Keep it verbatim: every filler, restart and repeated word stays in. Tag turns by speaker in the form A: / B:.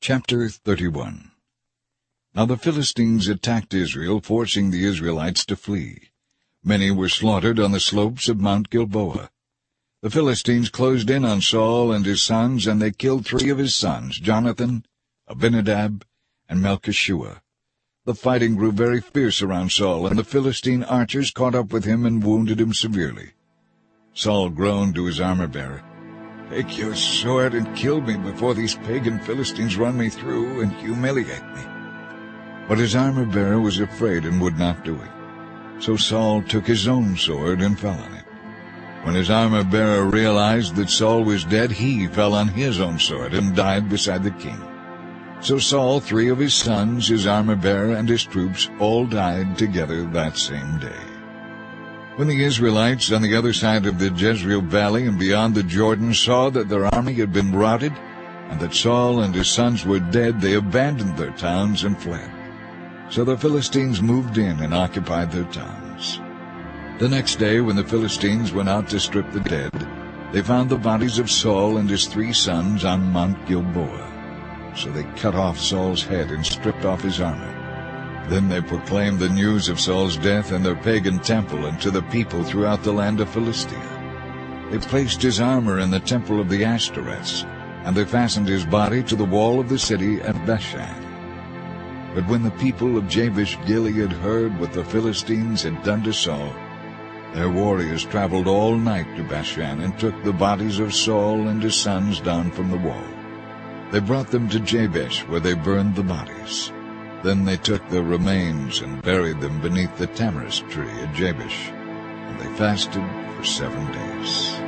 A: Chapter thirty-one. Now the Philistines attacked Israel, forcing the Israelites to flee. Many were slaughtered on the slopes of Mount Gilboa. The Philistines closed in on Saul and his sons, and they killed three of his sons, Jonathan, Abinadab, and Melchishua. The fighting grew very fierce around Saul, and the Philistine archers caught up with him and wounded him severely. Saul groaned to his armor-bearer, "Take your sword and kill me before these pagan Philistines run me through and humiliate me." But his armor-bearer was afraid and would not do it. So Saul took his own sword and fell on it. When his armor-bearer realized that Saul was dead, he fell on his own sword and died beside the king. So Saul, three of his sons, his armor-bearer, and his troops all died together that same day. When the Israelites on the other side of the Jezreel Valley and beyond the Jordan saw that their army had been routed, and that Saul and his sons were dead, they abandoned their towns and fled. So the Philistines moved in and occupied their towns. The next day, when the Philistines went out to strip the dead, they found the bodies of Saul and his three sons on Mount Gilboa. So they cut off Saul's head and stripped off his armor. Then they proclaimed the news of Saul's death in their pagan temple and to the people throughout the land of Philistia. They placed his armor in the temple of the Ashtoreths, and they fastened his body to the wall of the city at Bethshan. But when the people of Jabesh-Gilead heard what the Philistines had done to Saul, their warriors traveled all night to Bethshan and took the bodies of Saul and his sons down from the wall. They brought them to Jabesh, where they burned the bodies. Then they took their remains and buried them beneath the tamarisk tree at Jabesh, and they fasted for seven days.